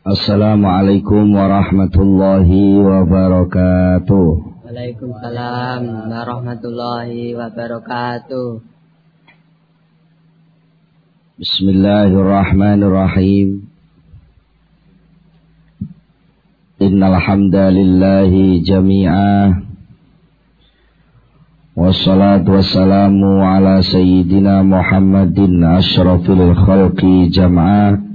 Assalamualaikum warahmatullahi wabarakatuh. Waalaikumsalam warahmatullahi wabarakatuh. Bismillahirrahmanirrahim. Innal hamdalillahi jami'a. Wassalatu wassalamu ala sayyidina Muhammadin asyrafil khalqi jam'a.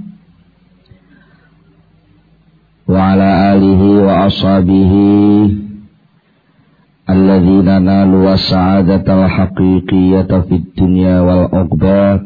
Wa ala alihi wa ashabihi alladhina nalu as-sa'adatal haqiqiyata fid dunya wal uqbah.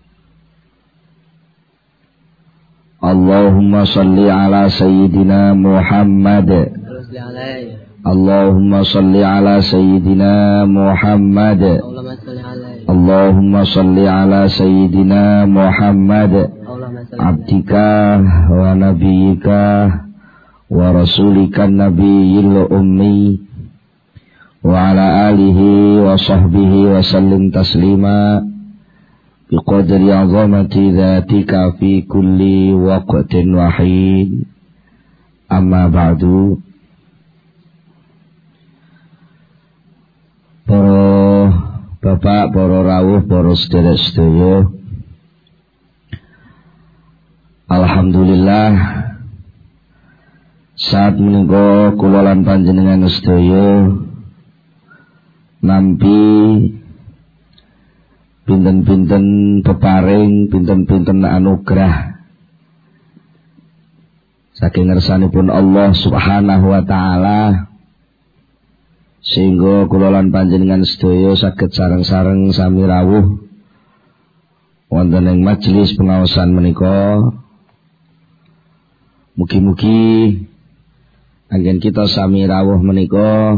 Allahumma salli ala sayyidina Muhammad. Allahumma salli ala sayyidina Muhammad. Allahumma salli ala sayyidina Muhammad. Abdika wa nabiyika wa rasulika nabiyil ummi wa ala alihi wa sahbihi wa sallim taslima biqadri azamati dhatika fi kulli waqtin wahid. Amma ba'du. Para bapak, para rawuh, para sedherek-sedherek, alhamdulillah saat menika kula lan panjenengan sedaya nampi pinten-pinten peparing, pinten-pinten anugerah saking ngersanipun Allah Subhanahu wa taala, sehingga kula lan panjenengan sedaya saged sareng-sareng sami rawuh wonten ing majelis pengaosan menika. Mugi-mugi anggen kita sami rawuh menika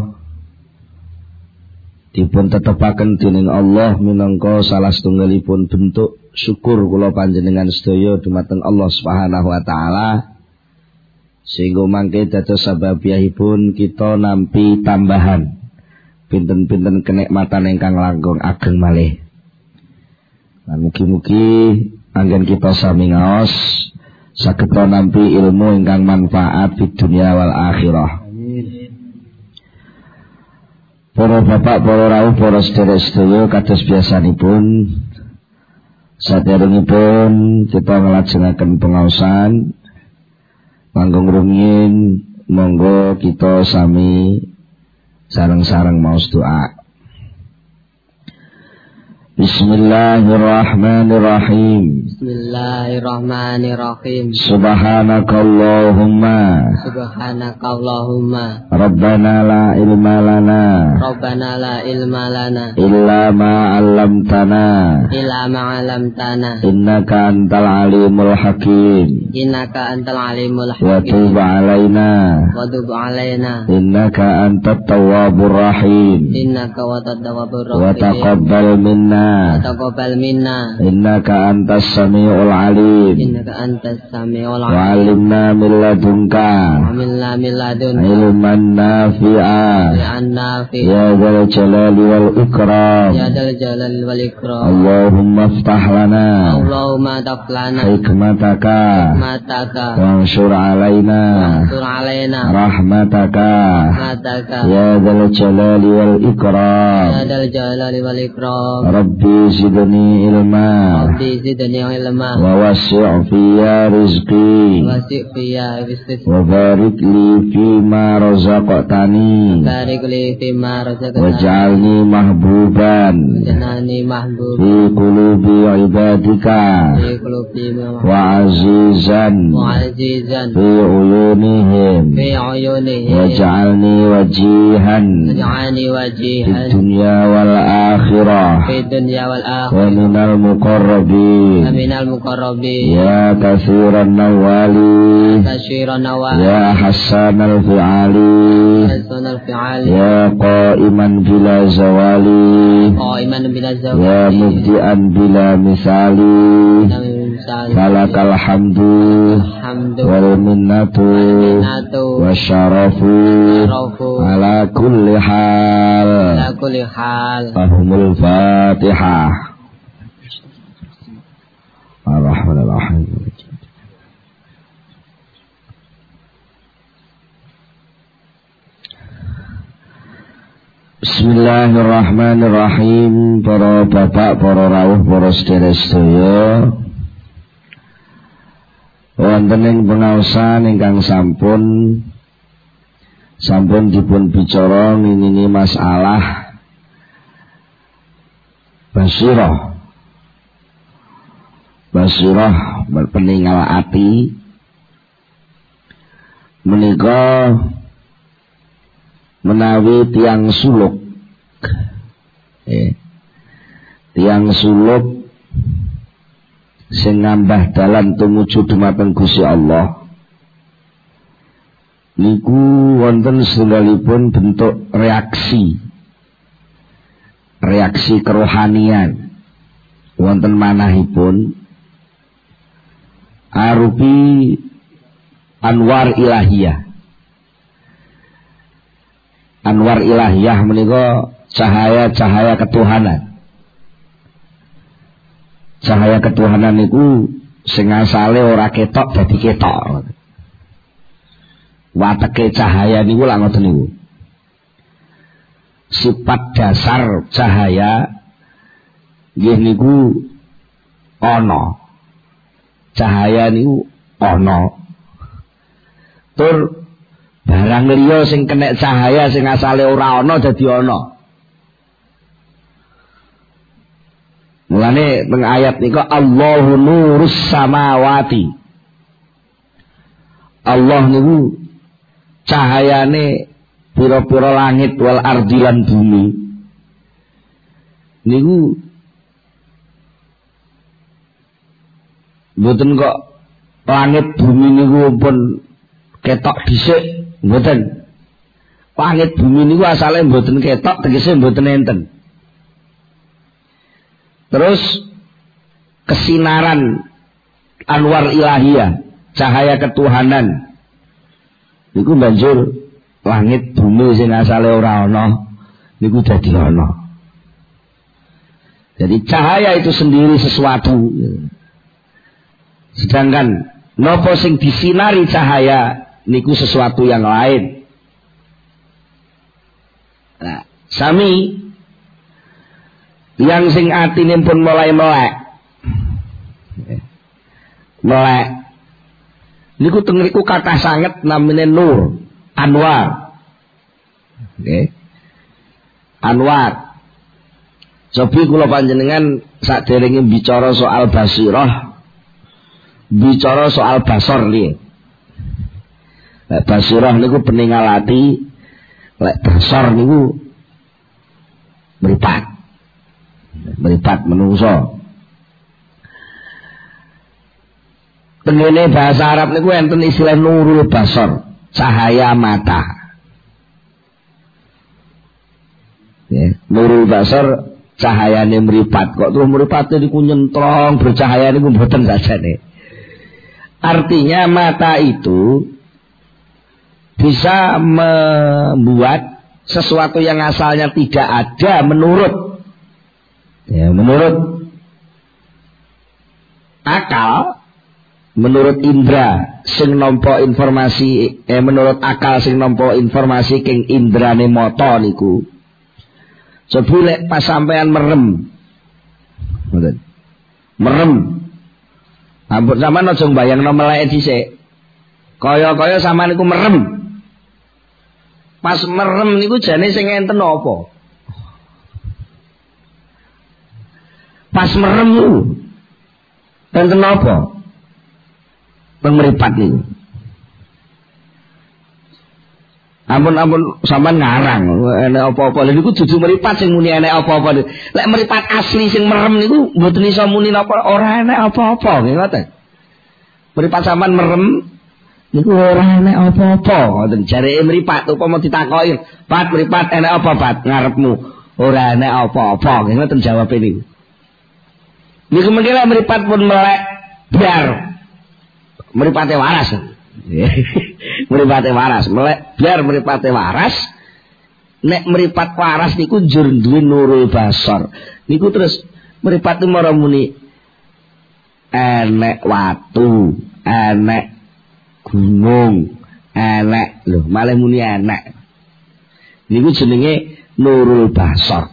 dipun tetepaken dening Allah minangka salah setunggalipun bentuk syukur kula panjenengan sedaya dumateng Allah Subhanahu wa taala, sehingga mangke dados sababiyahipun kita nampi tambahan pinten-pinten kenikmatan ingkang langkung ageng malih. Lan mugi-mugi anggen kita sami ngaos saged nampi ilmu ingkang manfaat di dunia wal akhirah. Para bapak, para rawuh, para sedherek-sedherek, kados biasanipun saderengipun kita nglajengaken pengaosan langkung rumiyin, monggo kita sami sareng-sareng maos doa. Bismillahirrahmanirrahim. Bismillahirrahmanirrahim. Subhanakallahumma. Subhanakallahumma. Rabbana la ilma lana. Rabbana la ilma lana. Illa ma 'allamtana. Illa ma 'allamtana. Innaka antal alimul hakim. Innaka antal alimul hakim. Wa tub 'alaina. Wa tub 'alaina. Innaka antat tawwabur rahim. Innaka watat tawwabur rahim. Wa taqabbal minna. Taqabbal minna. Innaka antas samiul alim. Innaka antas samiul alim. Wa 'allimna min ladunka. Wa 'allimna min ladunka ilman nafi'a. Ya dzal jalali wal ikram. Ya dzal jalali wal ikram. Allahumma iftah lana. Allahumma iftah lana hikmataka. Wansur alaina. Wansur alaina rahmataka. Rahmataka. Ya dzal jalali wal ikram. Ya dzal jalali wal ikram. Rabbi zidni ilma. Rabbi zidni ilma. Wa wasi' fiyya rizqi. Wasi' fiyya rizqi. Wa barik li fima razaqtani. Barik li fima razaqtani. Waj'alni mahbuban. Waj'alni mahbuban. Fi qulubi ibadika. Fi qulubi wa azizan. Wa azizan. Fi uyunihim. Fi uyunihim. Waj'alni wajihan. Waj'alni wajihan. Fi dunya wal akhirah. Fi dunya wal akhirah. Wa minal muqarrabin. Wa minal muqarrabin. Ya katsiran nawali. Katsiran nawali. Ya hasanal fi'ali. Hasanal fi'ali. Ya qa'iman bila zawali. Qa'iman bila zawali. Ya mubdi'an bila misali. Falakal hamdu wal minnatu wasyarafu ala kulli hal. Fahumul Fatihah. Ar-Rahmanir Rahim. Bismillahirrahmanirrahim. Para bapak, para rawuh, para sedherek-sedherek, wonten ing pengaosan ingkang sampun dipun bicara nginini masalah basirah peninggal ati menika menawi tiang suluk sing ngambah dalan tumuju dumateng Gusti Allah niku wonten setunggalipun bentuk reaksi kerohanian wonten manahipun arupi anwar ilahiyah. Anwar ilahiyah menika cahaya ketuhanan. Cahaya ketuhanan niku sing asale ora ketok dadi ketok. Wateke cahaya niku lak ngoten niku. Sifat dasar cahaya nggih niku ana. Cahaya niku ana. Tur barang liya sing kena cahaya sing asale ora ana dadi ana. Mulane teng ayat nika Allahu nurus samawati. Allah niku cahayane pira-pira langit wal ardi lan bumi. Niku mboten kok langit bumi niku pun ketok dhisik. Mboten. Langit bumi niku asale mboten ketok, tegese mboten enten. Terus kesinaran anwar ilahiyah, cahaya ketuhanan niku banjur langit bumi sing asale ora ana niku dadi ana. Jadi cahaya itu sendiri sesuatu. Sedangkan napa sing disinari cahaya niku sesuatu yang lain. Nah, sami yang sing atine pun mulai melek. Niku teng mriku kathah sanget namine nur, anwar. Nggih. Anwar. Cobi kula panjenengan saderenge bicara soal basirah, bicara soal basor nggih. Lek basirah niku peninggal ati, lek basor niku meripat menungso. Tengene bahasa Arab niku enten istilah nurul basor, cahaya mata. Ya, nurul basor cahayane meripat. Kok terus meripate niku nyentrong bercahaya niku mboten sajane. Artinya mata itu bisa membuat sesuatu yang asalnya tidak ada menurut akal, menurut indra sing nampa informasi, menurut akal sing nampa informasi king indrane mata niku. Coba lek pas sampean merem. Ampun sampean aja mbayangno meleke dhisik. Kaya-kaya sampean niku merem. Pas merem niku jane sing enten apa? Pas merem niku enten apa? Pemeripat niku. Ampun sampean ngarang enek apa-apa. Lha niku dudu meripat sing muni enek apa-apa. Lek meripat asli sing merem niku mboten iso muni napa ora enek apa-apa nggih ngoten. Meripat sampean merem niku ora enek apa-apa ngoten. Jareke mripat upama ditakoki, "Pat mripat enek apa, Pat?" Ngarepmu, "Ora enek apa-apa." Nggih ngoten jawabe niku. Niku mengki lek mripat pun melek biar mripate waras. Mripate waras, melek biar mripate waras. Nek mripat waras niku njur duwe nurul basor. Niku terus mripat mara muni enek watu, enek gunung, enek lho, malah muni enek. Niku jenenge nurul basar.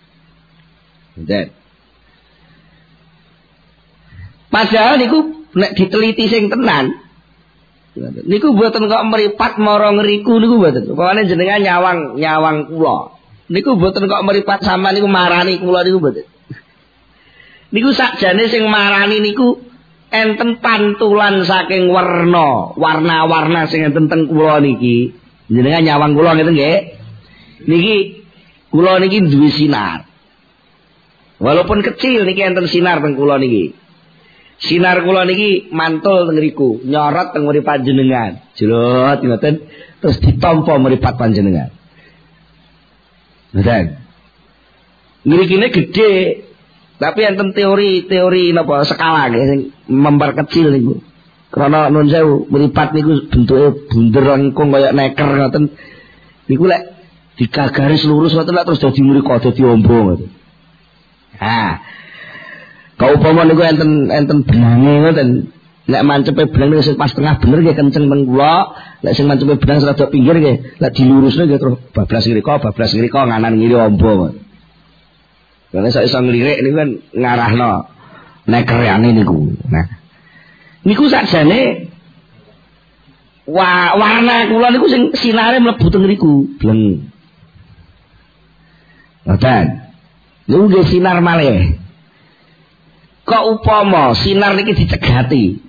Padahal niku nek diteliti sing tenan niku mboten kok mripat mara ngriku niku mboten. Upamane jenengan nyawang kula. Niku mboten kok mripat sampean niku marani kula niku mboten. Niku sakjane sing marani niku enten pantulan saking warna-warna sing enten teng kula niki. Jenengan nyawang kula ngeten nggih. Niki kula niki duwe sinar. Walaupun kecil niki enten sinar teng kula niki. Sinar kula niki mantul teng ngriku, nyorot teng mripat panjenengan. Jrot ngoten terus ditampa mripat panjenengan. Ngoten. Ngrikine gedhe, tapi enten teori napa skala nggih sing memperkecil niku. Karena nun sewu mripat niku bentuke bunder engkung kaya neker ngoten. Niku lek digagaris lurus ngoten lek terus dadi mriko dadi ombo ngoten. Kaupama niku enten benange ngoten. Nek mancepe benang niku sing pas tengah bener nggih kenceng teng kula, nek sing mancepe benang rada pinggir nggih, lek dilurusne nggih terus bablas ngrika nganan ngiri ombo. Karena saya iso nglirik niku kan ngarahno nekeryane niku. Nah. Niku sakjane warna kula niku sing sinare mlebu teng ngriku, bleng. Ngoten. Niku nggih sinar malih. Kok upama sinar niki dicegati.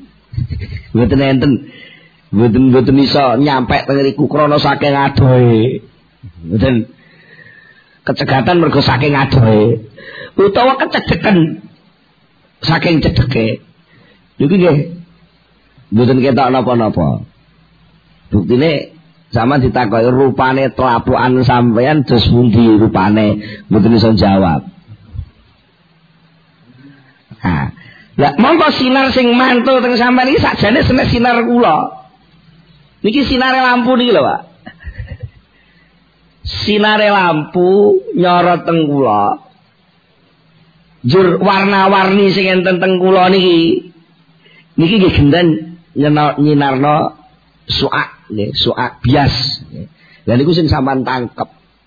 Mboten iso nyampe teng ngriku krana saking adohe. Mboten kecegatan mergo saking adohe utawa kecedeken saking cedeke. Niku nggih mboten ketok napa-napa. Buktine sama ditakoki rupane telapukan sampeyan dos pundi rupane mboten iso jawab. Lah mongko sinar sing mantul teng sampean iki sakjane senek sinar kula. Niki sinare lampu niki lho, Pak. Sinare lampu nyorot teng kula. Jur warna-warni sing enten teng kula niki. Niki nggih genten nyinarno suak, nggih, suak bias. Lah niku sing sampean tangkep.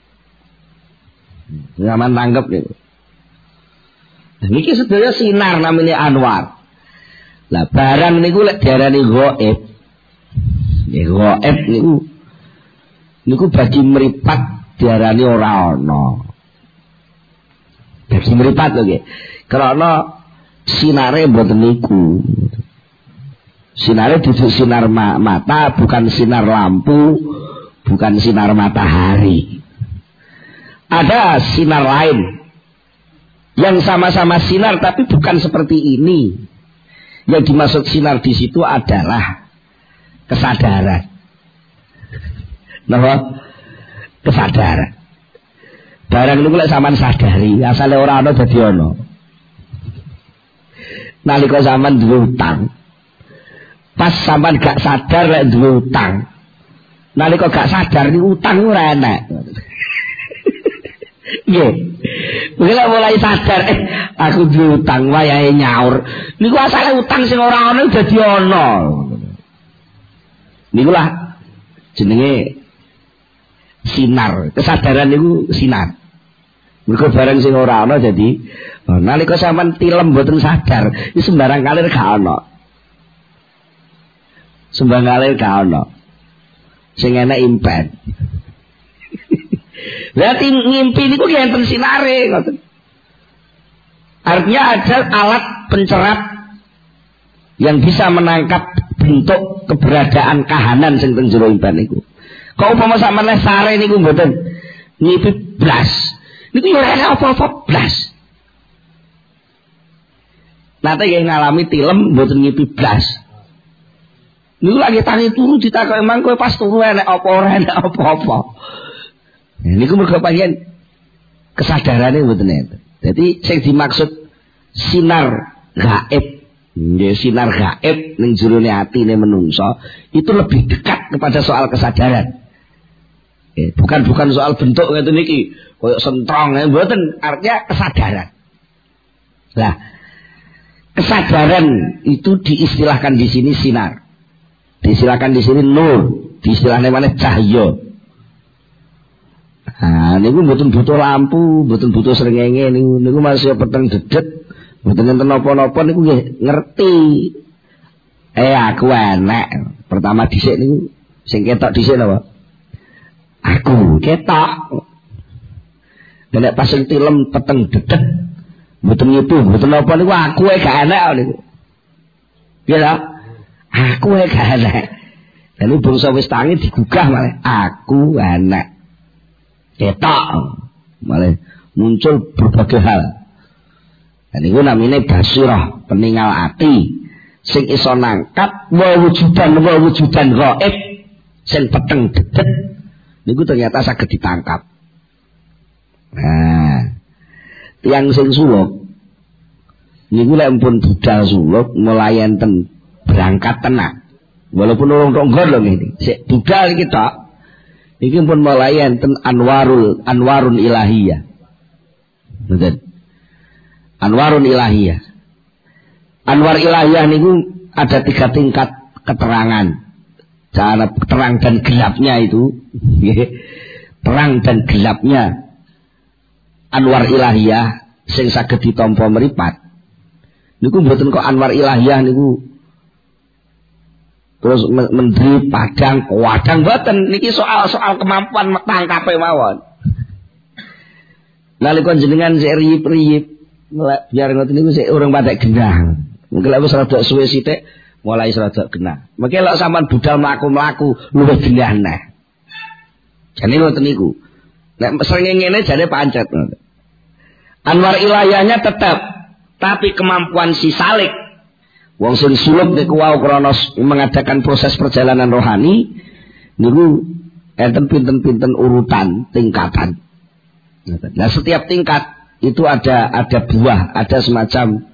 Sampean tangkep niku. Niki sedaya sinar namanya anwar. Lah barang niku lek diarani ghaib. Nggih ghaib niku bagi mripat diarani ora ana. Bagi mripat lho nggih. Karena sinare mboten niku. Sinare duduk sinar mata, bukan sinar lampu, bukan sinar matahari. Ada sinar lain yang sama-sama sinar tapi bukan seperti ini. Yang dimaksud sinar di situ adalah kesadaran. Napa? Kesadaran. Barang niku lek sampean sadari, asale ora ana dadi ana. Nalika sampean duwe utang, pas sampean gak sadar lek duwe utang. Nalika gak sadar niku utang ora enak. Nggih. Bila mulai sadar aku duwe utang wayahe nyaur. Niku asale utang sing ora ana dadi ana. Niku lah jenenge sinar. Kesadaran niku sinar. Mergo barang sing ora ana dadi nalika sampean tilem mboten sadar, iki sembarang kalir gak ana. Sembarang kalir gak ana. Sing enak impen. Berarti ngimpi niku ki enten sinare ngoten. Artinya ada alat pencerap yang bisa menangkap bentuk keberadaan kahanan sing teng jero impen niku. Kok upama sampeyan sare niku mboten ngimpi blas. Niku yo ora apa-apa blas. Nate nggih ngalami tilem mboten ngimpi blas. Niku lagi tangi turu ditakoki emang kowe pas turu enek apa ora enek apa-apa. Niku mergo panjenengan kesadarane mboten enten. Dadi sing dimaksud sinar gaib, nggih sinar gaib ning jerone atine menungso itu lebih dekat kepada soal kesadaran. Bukan soal bentuk ngeten niki, koyo sentrong mboten, artinya kesadaran. Lah, kesadaran itu diistilahkan di sini sinar. Diistilahkan di sini nur, diistilahkan mana cahya. Nah, Nah niku mboten butuh lampu, mboten butuh srengenge niku masih peteng dedet, mboten enten napa-napa niku nggih ngerti. Aku enak. Pertama dhisik niku sing ketok dhisik napa? Aku ketok. Nek pas sing tilem peteng dedet, mboten nyipu, mboten napa niku aku gak enak niku. Piye ta? Aku gak enak. Lalu bangsa wis tangi digugah malah aku enak. Ketok malah muncul berbagai hal. Dan itu namanya basirah, peninggal ati sing iso nangkap wujudan gaib sing peteng dedet niku ternyata saged ditangkap. Nah, tiyang sing suluk niku lek pun budal suluk mulai enten berangkat tenan. Walaupun urung tonggo lho ngene. Sik budal iki tok. Iki pun mulai enten anwarun ilahiyah. Betul. Anwarun ilahiyah. Anwar ilahiyah niku ada 3 tingkat keterangan. Cara terang dan gelapnya itu, terang dan gelapnya anwar ilahiyah sing saged ditampa mripat. Niku mboten kok anwar ilahiyah niku terus menteri padang kuadang mboten niki soal kemampuan tangkape mawon. Nalika jenengan sik riyip-riyip biar ngoten niku sik urung patek genah. Mungkin lek wis rada suwe sithik mulai rada genah. Mengki lek sampean budal mlaku-mlaku luwih genah neh. Jane ngoten niku. Nek srengenge ngene jane pancet. Anwar ilahiyahnya tetap, tapi kemampuan si salik wong sing suluk niku wau krana mengadakan proses perjalanan rohani niku enten pinten-pinten urutan tingkatan. Nah setiap tingkat itu ada buah, ada semacam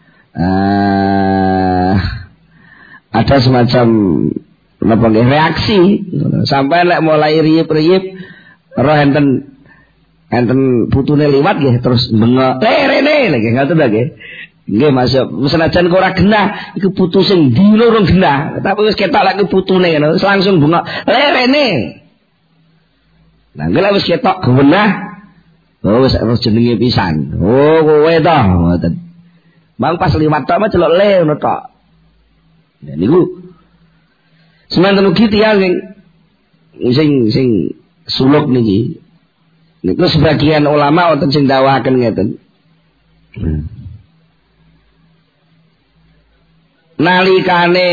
reaksi. Sampai lek mulai riyip-riyip roh enten putune liwat nggih terus bengok rene lagi ngoten lho nggih. Nggih masuk senajan kok ora genah iku putu sing ndi urung genah, tapi wis ketok lek putune ngono langsung bengok rene. Nah nggih wis ketok genah. Oh wis jenenge pisan. Oh kowe to ngoten. Bang pas liwat tok mah celok le ngono tok. Ya niku semanten ugi tiyang sing suluk niki. Niku sebagian ulama wonten sing dawaken ngeten. Nalikane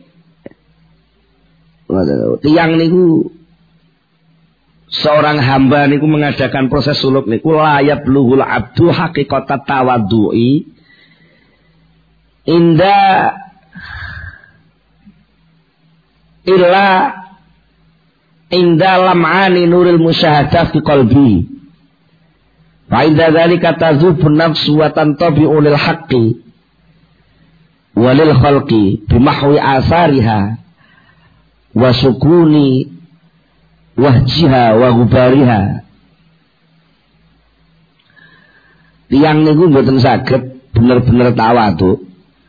tiyang niku seorang hamba niku mengadakan proses suluk niku layab luhul abdu haqiqatat tawaddu'i inda lam'ani nuril musyahadah fi qalbi fa inda dzalika tazubun nafsu wa tantabi'u lil haqqi walil khalqi bimahwi asariha wa sukuni wahjiha wa gubariha. Tiyang niku mboten saged bener-bener tawadhu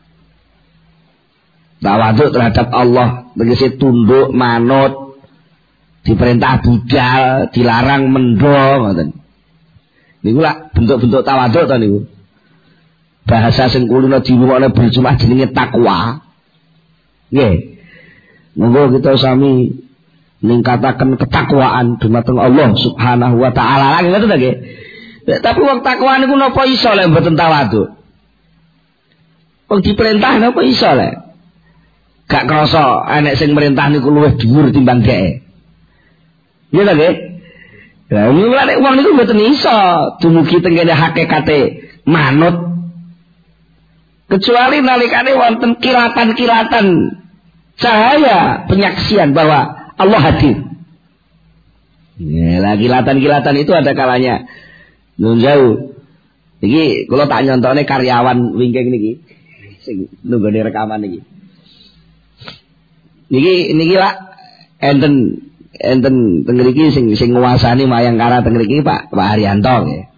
terhadap Allah, tegese tunduk manut, diperintah budal, dilarang mendo ngoten. Niku lak bentuk-bentuk tawadhu to niku. Bahasa sing kulino diwuwone berjumah jenenge takwa. Nggih. Monggo kita sami ningkataken ketakwaan dumateng Allah Subhanahu wa taala. Lagi ngoten nggih. Tapi wong takwa niku napa iso lek mboten tawadhu? Wong diperintah napa iso lek? Gak krasa enek sing merintah niku luwih dhuwur timbang dhek. Iya ta nggih? Lah nek wong niku mboten iso dumugi teng kene hakikate manut. Kecuali nalikane wonten kilatan-kilatan cahaya penyaksian bahwa Allah hadir. Ya, lah kilatan-kilatan itu ada kalanya nun jauh. Iki kula tak nyontone karyawan wingking niki sing nunggone rekaman niki. Niki lah enten teng mriki sing nguasani Mayangkara teng mriki Pak Haryanto nggih.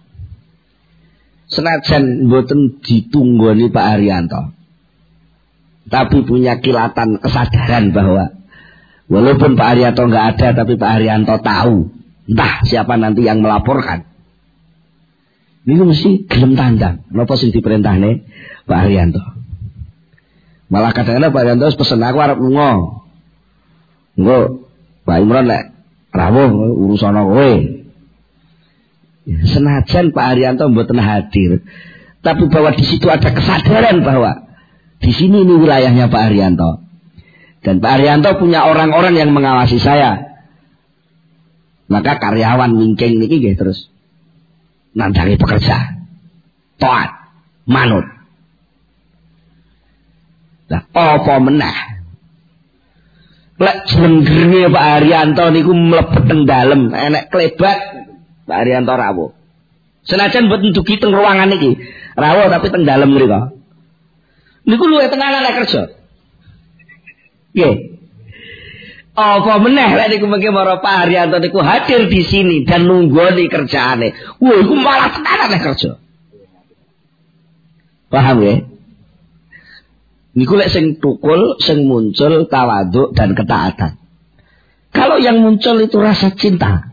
Senajan mboten ditunggoni Pak Haryanto, tapi punya kilatan kesadaran bahwa walaupun Pak Haryanto nggak ada, tapi Pak Haryanto tahu Entah siapa nanti yang melaporkan. Ini mesti gelem tandang. Napa sing diperintahne Pak Haryanto. Malah kadang-kadang Pak Haryanto pesen aku arep lunga. Engko Pak Imron lek rawuh urusan kowe. Senajan Pak Haryanto mboten hadir, tapi bahwa di situ ada kesadaran bahwa di sini ini wilayahnya Pak Haryanto. Dan Pak Haryanto punya orang-orang yang mengawasi saya. Maka karyawan mingking niki nggih terus nandangi pekerja. Taat, manut. Lah apa meneh? Lek jenenge Pak Haryanto niku mlebet teng dalem, enek klebat Pak Haryanto rawuh. Senajan mboten dugi teng ruangan iki, rawuh tapi teng dalem mriku. Niku luwih tenanan lek kerja. Nggih. Apa meneh lek niku mengke para Pak Haryanto niku hadir di sini dan nunggoni kerjaane. Wah, iku malah tenanan lek kerja. Paham nggih? Niku lek sing tukul, sing muncul tawaduk dan ketaatan. Kalau yang muncul itu rasa cinta.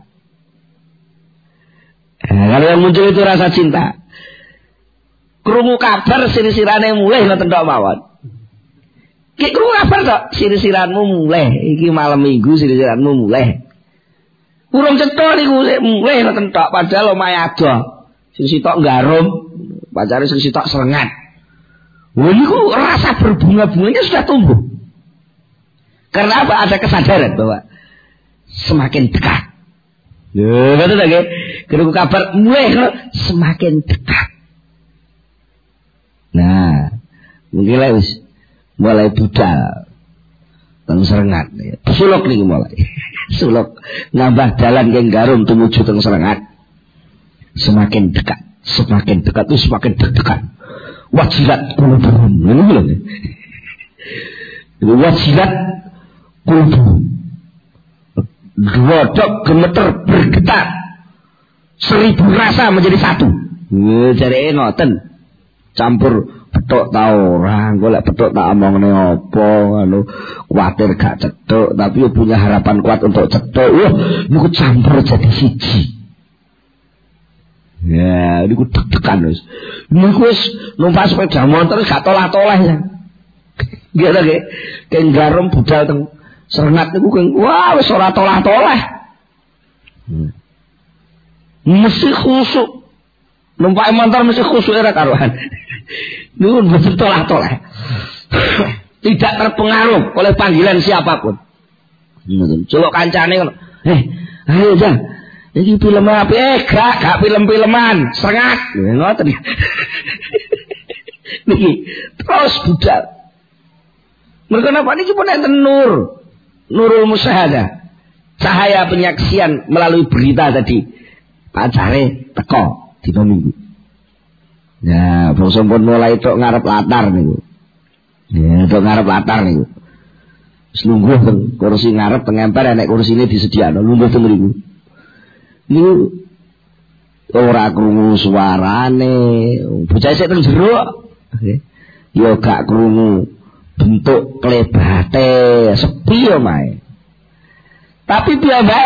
Kalau yang muncul itu rasa cinta. Krungu kabar sirih-sirane mulih ngoten tok mawon. Ki krungu kabar tok sirih-siranmu mulih. Iki malam Minggu sirih-siranmu mulih. Urung cetha niku mulih ngoten tok padahal omahe ado. Sing sitok nggarum, pacare sing sitok serengat. Wah, niku rasa berbunga-bunganya sudah tumbuh. Karena apa? Ada kesadaran bahwa semakin dekat. Ya, betul tak? Krungu kabar mulai semakin dekat. Nah, mungkin lah wis mulai budal. Teng Serengat. Suluk nih mulai. Suluk nambah jalan ke Garum tumuju teng Serengat. Semakin dekat, semakin dekat itu semakin dekat. Wajilat kulubum. Ini belum ya? Wajilat kulubum. Godok gemeter bergetar. 1000 rasa menjadi satu. Jare ngoten. Campur petuk ta ora, golek petuk tak omongne apa anu kuwatir gak cetuk tapi punya harapan kuat untuk cetuk. Wah, niku campur jadi siji. Ya, niku deg-degan wis. Niku wis numpak sepeda motor gak tolah-tolah ya. Nggih ta nggih. Keng Garum budal teng Serengat niku wah wis ora tolah-tolah. Mesti khusuk. Numpak motor mesti khusuk ora karuan. Niku mesti tolah-tolah. Tidak terpengaruh oleh panggilan siapapun. Celuk kancane ngono. Ayo Jang. Iki film apa? Gak film-filman, Serengat. Ngoten. Niki terus budal. Mereka napa niki pun enten Nurul Musyahadah. Cahaya penyaksian melalui berita tadi. Pacare teko dina Minggu. Ya, bangsa pun mulai tok ngarep latar niku. Ya, tok ngarep latar niku. Wis lungguh teng kursi ngarep teng emper enek kursine disediakno lungguh teng mriku. Niku ora krungu suarane, bocah sik teng jero. Ya gak krungu bentuk klebate, sepi ya mae. Tapi piyambake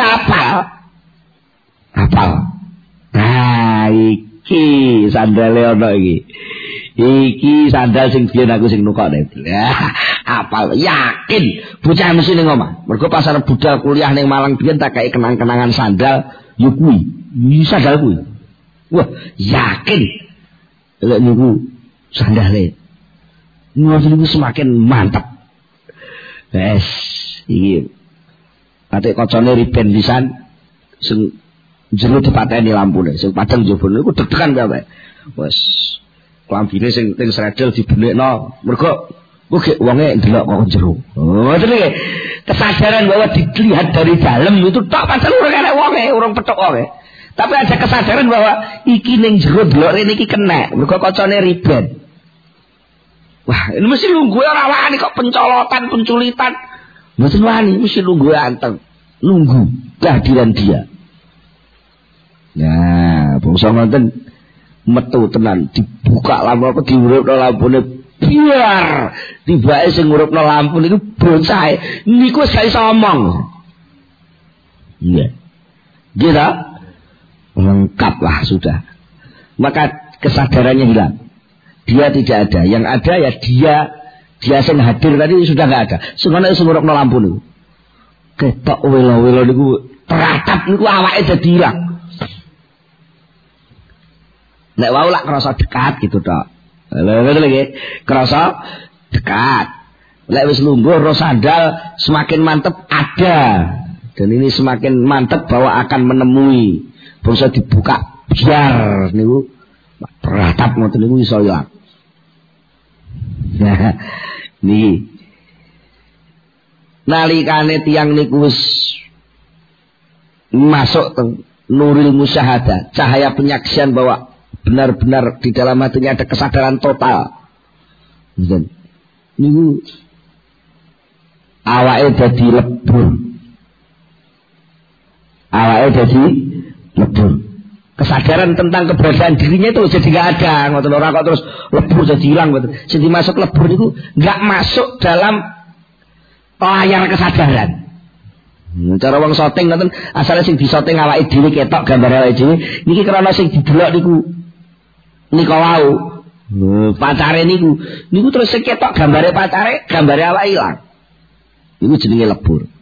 apal. Nah, iki sandale ana iki. Iki sandal sing biyen aku sing nukokne. Ya, apal yakin bocah mesti ning omah. Mergo pasar budal kuliah ning Malang biyen tak kei kenang-kenangan sandal yo kuwi. Iki sandal kuwi. Wah, yakin. Lek niku sandale. Niku semakin mantap. Wes, iki. Ate kocone riben pisan sing jero dipateni lampune, sing padang njaba niku deg-degan kabeh. Wes klambine sing teng sredel dibenekno, mergo kok wonge ndelok kok jero. Ngoten iki. Kesadaran bahwa dilihat dari dalam itu tok padahal ora enek wonge, urung petuk wonge. Tapi ada kesadaran bahwa iki ning jero delok rene iki kena, mergo kocone riben. Wah, ini mesti lungguh ora wani kok pencolotan, penculitan. Mboten wani, mesti lungguh anteng. Nunggu kehadiran dia. Nah, bangsa ngoten metu tenan dibuka lampu apa diurupno lampune biar tibake sing ngurupno lampu niku bocah niku wis gak iso omong. Iya. Gitu? Lengkap lah sudah. Maka kesadarannya hilang. Dia tidak ada. Yang ada ya dia sing hadir tadi sudah nggak ada. Semuanya sumurupno lampu niku. Ketok welo-welo niku teratap niku awake dadi ilang. Nek wau lak krasa dekat gitu tok. Lha lagi krasa dekat. Lek wis lungguh roh sandal semakin mantep ada. Dan ini semakin mantep bahwa akan menemui. Bisa dibuka biar niku teratap ngoten niku iso ilang. Nah, niki nalikane tiyang niku wis masuk teng nuril musyahadah, cahaya penyaksian bahwa benar-benar di dalam hatinya ada kesadaran total. Dan niku awake dadi lebur. Awake dadi lebur. Kesadaran tentang keberadaan dirinya itu jadi nggak ada, ngoten ora kok terus lebur jadi hilang ngoten. Sing dimasuk lebur itu nggak masuk dalam layar kesadaran. Cara wong syuting ngoten asale sing disyuting awake dhewe ketok gambar awake dhewe niki krana sing didelok niku nika wau. Pacare niku terus sing ketok gambare pacare, gambare awake ilang. Iku jenenge lebur.